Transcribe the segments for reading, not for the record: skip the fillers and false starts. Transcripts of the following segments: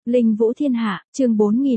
Linh Vũ Thiên Hạ, chương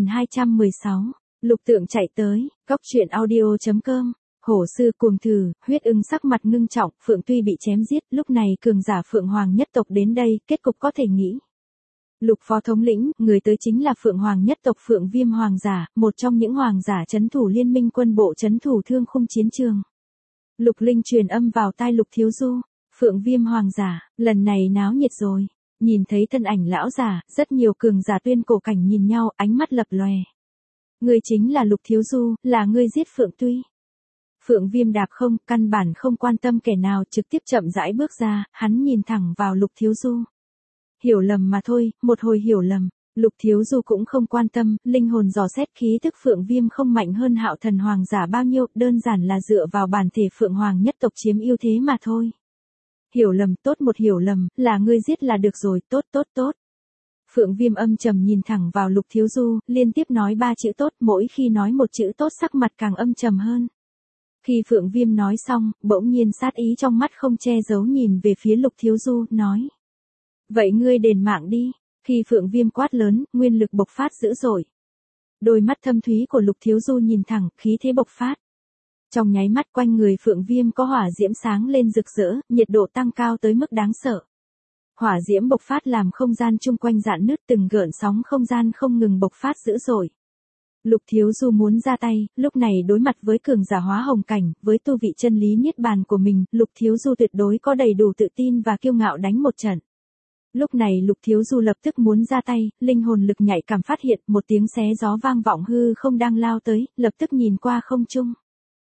4216. Lục Tượng chạy tới, Cóc truyện audio.com. Hổ sư cuồng thử, huyết ưng sắc mặt ngưng trọng, Phượng Tuy bị chém giết, lúc này cường giả Phượng Hoàng nhất tộc đến đây, kết cục có thể nghĩ. Lục phó thống lĩnh, người tới chính là Phượng Hoàng nhất tộc Phượng Viêm Hoàng giả, một trong những hoàng giả trấn thủ liên minh quân bộ trấn thủ thương khung chiến trường. Lục Linh truyền âm vào tai Lục Thiếu Du, Phượng Viêm Hoàng giả, lần này náo nhiệt rồi. Nhìn thấy thân ảnh lão giả, rất nhiều cường giả tuyên cổ cảnh nhìn nhau, ánh mắt lập lòe. Ngươi chính là Lục Thiếu Du, là ngươi giết Phượng Tuy. Phượng Viêm đạp không, căn bản không quan tâm kẻ nào, trực tiếp chậm rãi bước ra, hắn nhìn thẳng vào Lục Thiếu Du. Hiểu lầm mà thôi, một hồi hiểu lầm. Lục Thiếu Du cũng không quan tâm, linh hồn dò xét khí tức Phượng Viêm không mạnh hơn Hạo Thần Hoàng giả bao nhiêu, đơn giản là dựa vào bản thể Phượng Hoàng nhất tộc chiếm ưu thế mà thôi. Hiểu lầm, tốt, một hiểu lầm, là ngươi giết là được rồi, tốt. Phượng Viêm âm trầm nhìn thẳng vào Lục Thiếu Du, liên tiếp nói 3 chữ tốt, mỗi khi nói một chữ tốt sắc mặt càng âm trầm hơn. Khi Phượng Viêm nói xong, bỗng nhiên sát ý trong mắt không che giấu nhìn về phía Lục Thiếu Du, nói. Vậy ngươi đền mạng đi. Khi Phượng Viêm quát lớn, nguyên lực bộc phát dữ dội. Đôi mắt thâm thúy của Lục Thiếu Du nhìn thẳng, khí thế bộc phát. Trong nháy mắt quanh người Phượng Viêm có hỏa diễm sáng lên rực rỡ, nhiệt độ tăng cao tới mức đáng sợ. Hỏa diễm bộc phát làm không gian chung quanh rạn nứt, từng gợn sóng không gian không ngừng bộc phát dữ dội. Lục Thiếu Du muốn ra tay, lúc này đối mặt với cường giả hóa hồng cảnh, với tu vị chân lý niết bàn của mình, Lục Thiếu Du tuyệt đối có đầy đủ tự tin và kiêu ngạo đánh một trận. Lúc này Lục Thiếu Du lập tức muốn ra tay, linh hồn lực nhạy cảm phát hiện một tiếng xé gió vang vọng hư không đang lao tới, lập tức nhìn qua không trung.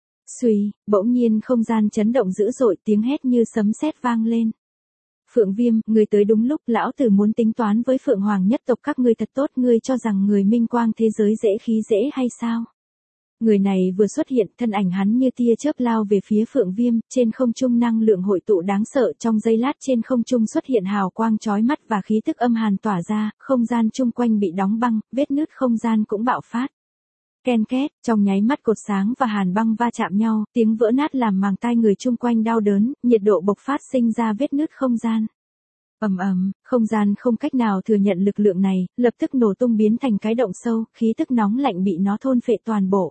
Xuy, bỗng nhiên không gian chấn động dữ dội, tiếng hét như sấm sét vang lên. Phượng Viêm, người tới đúng lúc, lão tử muốn tính toán với Phượng Hoàng nhất tộc các ngươi thật tốt, ngươi cho rằng người minh quang thế giới dễ khí dễ hay sao? Người này vừa xuất hiện, thân ảnh hắn như tia chớp lao về phía Phượng Viêm, trên không trung năng lượng hội tụ đáng sợ, trong giây lát trên không trung xuất hiện hào quang chói mắt và khí tức âm hàn tỏa ra, không gian chung quanh bị đóng băng, vết nứt không gian cũng bạo phát. Ken két, trong nháy mắt cột sáng và hàn băng va chạm nhau, tiếng vỡ nát làm màng tai người chung quanh đau đớn, nhiệt độ bộc phát sinh ra vết nứt không gian. Ầm, không gian không cách nào thừa nhận lực lượng này, lập tức nổ tung biến thành cái động sâu, khí tức nóng lạnh bị nó thôn phệ toàn bộ.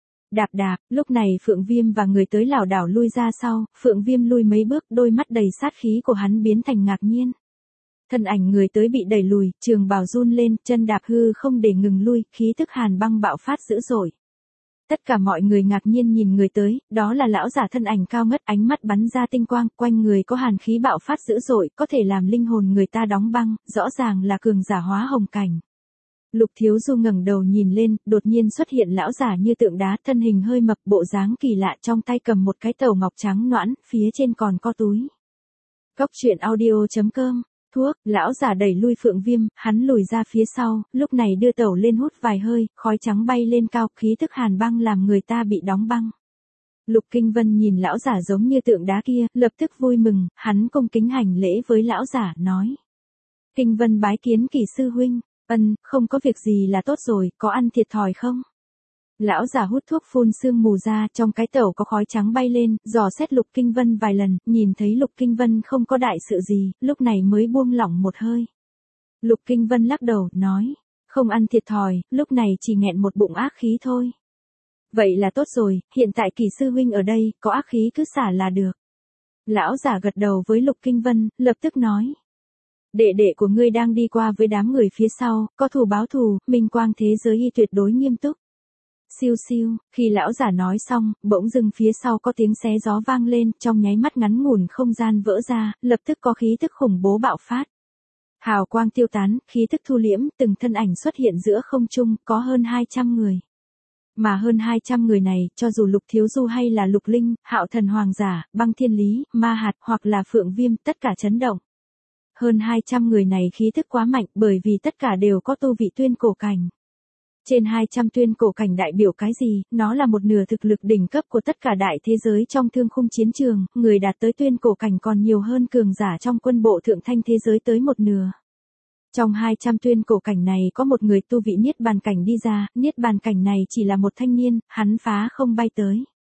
Đạp, lúc này Phượng Viêm và người tới lảo đảo lui ra sau, Phượng Viêm lui mấy bước, đôi mắt đầy sát khí của hắn biến thành ngạc nhiên. Thân ảnh người tới bị đẩy lùi, trường bào run lên, chân đạp hư không để ngừng lui, khí tức hàn băng bạo phát dữ dội. Tất cả mọi người ngạc nhiên nhìn người tới, đó là lão giả thân ảnh cao ngất, ánh mắt bắn ra tinh quang, quanh người có hàn khí bạo phát dữ dội, có thể làm linh hồn người ta đóng băng, rõ ràng là cường giả hóa hồng cảnh. Lục Thiếu Du ngẩng đầu nhìn lên, đột nhiên xuất hiện lão giả như tượng đá, thân hình hơi mập, bộ dáng kỳ lạ, trong tay cầm một cái tàu ngọc trắng nõn, phía trên còn có túi. Cóc truyện audio.com. Thuốc, lão giả đẩy lui Phượng Viêm, hắn lùi ra phía sau, lúc này đưa tẩu lên hút vài hơi, khói trắng bay lên cao, khí tức hàn băng làm người ta bị đóng băng. Lục Kinh Vân nhìn lão giả giống như tượng đá kia, lập tức vui mừng, hắn cung kính hành lễ với lão giả, nói. Kinh Vân bái kiến Kỳ sư huynh. Không có việc gì là tốt rồi, có ăn thiệt thòi không? Lão giả hút thuốc phun sương mù ra, trong cái tẩu có khói trắng bay lên, dò xét Lục Kinh Vân vài lần, nhìn thấy Lục Kinh Vân không có đại sự gì, lúc này mới buông lỏng một hơi. Lục Kinh Vân lắc đầu, nói, không ăn thiệt thòi, lúc này chỉ nghẹn một bụng ác khí thôi. Vậy là tốt rồi, hiện tại Kỳ sư huynh ở đây, có ác khí cứ xả là được. Lão giả gật đầu với Lục Kinh Vân, lập tức nói. Đệ đệ của ngươi đang đi qua với đám người phía sau, có thù báo thù, minh quang thế giới y tuyệt đối nghiêm túc. Siêu, khi lão giả nói xong, bỗng dưng phía sau có tiếng xé gió vang lên, trong nháy mắt ngắn ngủn không gian vỡ ra, lập tức có khí tức khủng bố bạo phát. Hào quang tiêu tán, khí tức thu liễm, từng thân ảnh xuất hiện giữa không trung, có hơn 200 người. Mà hơn 200 người này, cho dù Lục Thiếu Du hay là Lục Linh, Hạo Thần Hoàng giả, Băng Thiên Lý, Ma Hạt hoặc là Phượng Viêm, tất cả chấn động. Hơn 200 người này khí tức quá mạnh, bởi vì tất cả đều có tu vị tuyên cổ cảnh. Trên 200 tuyên cổ cảnh đại biểu cái gì, nó là một nửa thực lực đỉnh cấp của tất cả đại thế giới trong thương khung chiến trường, người đạt tới tuyên cổ cảnh còn nhiều hơn cường giả trong quân bộ thượng thanh thế giới tới một nửa. Trong 200 tuyên cổ cảnh này có một người tu vị niết bàn cảnh đi ra, niết bàn cảnh này chỉ là một thanh niên, hắn phá không bay tới.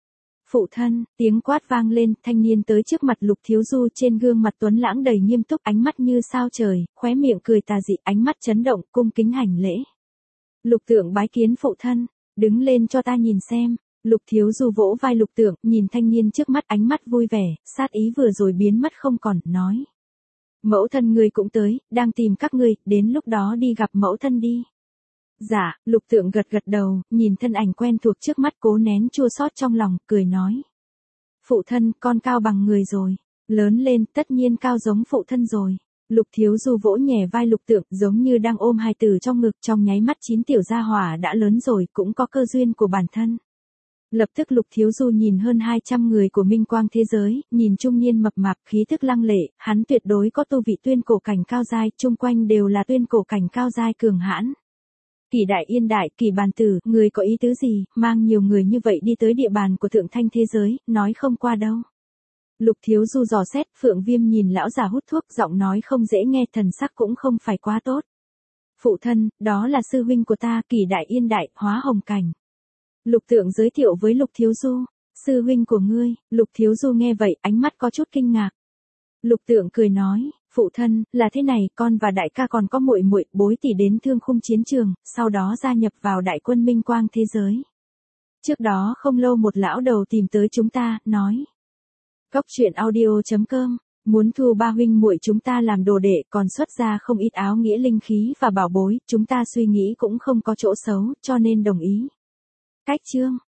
Phụ thân, tiếng quát vang lên, thanh niên tới trước mặt Lục Thiếu Du, trên gương mặt tuấn lãng đầy nghiêm túc, ánh mắt như sao trời, khóe miệng cười tà dị, ánh mắt chấn động, cung kính hành lễ. Lục Tượng bái kiến phụ thân, đứng lên cho ta nhìn xem. Lục Thiếu Du vỗ vai Lục Tượng, nhìn thanh niên trước mắt, ánh mắt vui vẻ, sát ý vừa rồi biến mất không còn, nói. Mẫu thân ngươi cũng tới, đang tìm các ngươi, đến lúc đó đi gặp mẫu thân đi. Dạ, Lục Tượng gật gật đầu, nhìn thân ảnh quen thuộc trước mắt cố nén chua xót trong lòng, cười nói. Phụ thân, con cao bằng người rồi. Lớn lên, tất nhiên cao giống phụ thân rồi. Lục Thiếu Du vỗ nhẹ vai Lục Tượng, giống như đang ôm hài tử trong ngực, trong nháy mắt 9 tiểu gia hỏa đã lớn rồi, cũng có cơ duyên của bản thân. Lập tức Lục Thiếu Du nhìn hơn 200 người của Minh Quang thế giới, nhìn trung niên mập mạp, khí thức lăng lệ, hắn tuyệt đối có tu vị tuyên cổ cảnh cao giai, chung quanh đều là tuyên cổ cảnh cao giai cường hãn. Kỳ Đại Yên Đại, Kỳ Bàn Tử, người có ý tứ gì, mang nhiều người như vậy đi tới địa bàn của thượng thanh thế giới, nói không qua đâu. Lục Thiếu Du dò xét, Phượng Viêm nhìn lão già hút thuốc, giọng nói không dễ nghe, thần sắc cũng không phải quá tốt. Phụ thân, đó là sư huynh của ta, Kỳ Đại Yên Đại, Hóa Hồng Cảnh. Lục Tượng giới thiệu với Lục Thiếu Du, sư huynh của ngươi. Lục Thiếu Du nghe vậy, ánh mắt có chút kinh ngạc. Lục Tượng cười nói, phụ thân, là thế này, con và đại ca còn có muội muội, bối tỷ đến Thương Khung chiến trường, sau đó gia nhập vào đại quân Minh Quang thế giới. Trước đó không lâu một lão đầu tìm tới chúng ta, nói. Cốc.audio.com, muốn thu ba huynh muội chúng ta làm đồ đệ, còn xuất ra không ít áo nghĩa linh khí và bảo bối, chúng ta suy nghĩ cũng không có chỗ xấu, cho nên đồng ý. Cách chương